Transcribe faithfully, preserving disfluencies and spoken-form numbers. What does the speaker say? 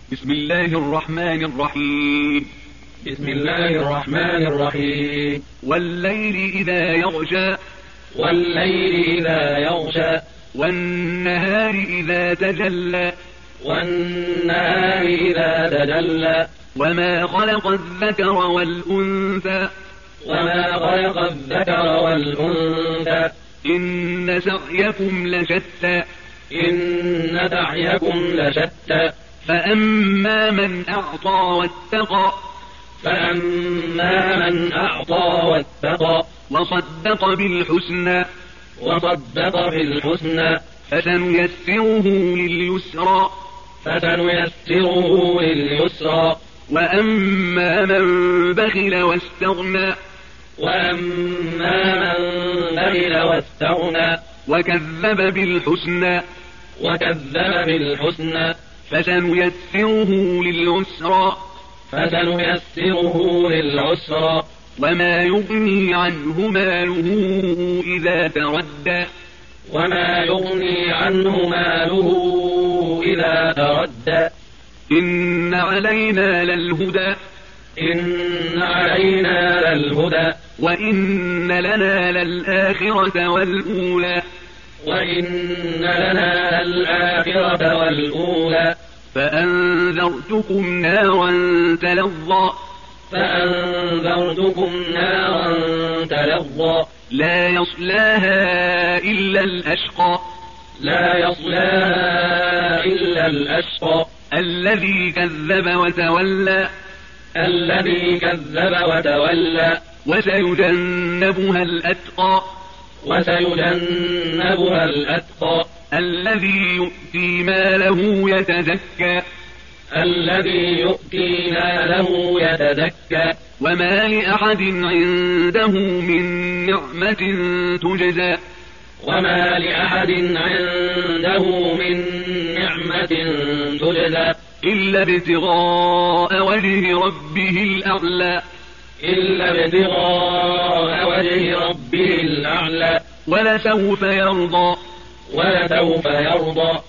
بسم الله الرحمن الرحيم. بسم الله الرحمن الرحيم. والليل إذا يغشى والليل إذا يغشى والنهار إذا تجلى والنهار إذا تجلى وما خلق الذكر والأنثى وما خلق الذكر والأنثى إن سعيكم لشتى إن سعيكم لشتى فأما من أعطى واتقى فأما من أعطى واتقى وصدق بالحسنى وصدق بالحسنى فسنيسره لليسرى فسنيسره لليسرى وأما من بخل واستغنى وأما من بخل واستغنى وكذب بالحسنى وكذب بالحسنى فسنيسره للعسرى فسنيسره للعسرى وما يغني عنه ماله إذا تردى وما يغني عنه ماله إذا تردى إن علينا للهدى إن علينا للهدى وإن لنا للآخرة والأولى وإن لنا للآخرة والأولى فأنذرتكم نارا تلظى فأنذرتكم نارا تلظى لا يصلاها إلا الأشقى لا يصلاها إلا الأشقى الذي كذب وتولى الذي كذب وتولى وسيجنبها الأتقى وسيجنبها الأتقى الذي يؤتي ماله يتزكى الذي يؤتي ماله يتزكى وما لأحد عنده من نعمة تجزى وما لأحد عنده من نعمة تجزى إلا ابتغاء وجه ربه الأعلى إلا ابتغاء وجه ربه الأعلى ولسوف يرضى ولسوف يرضى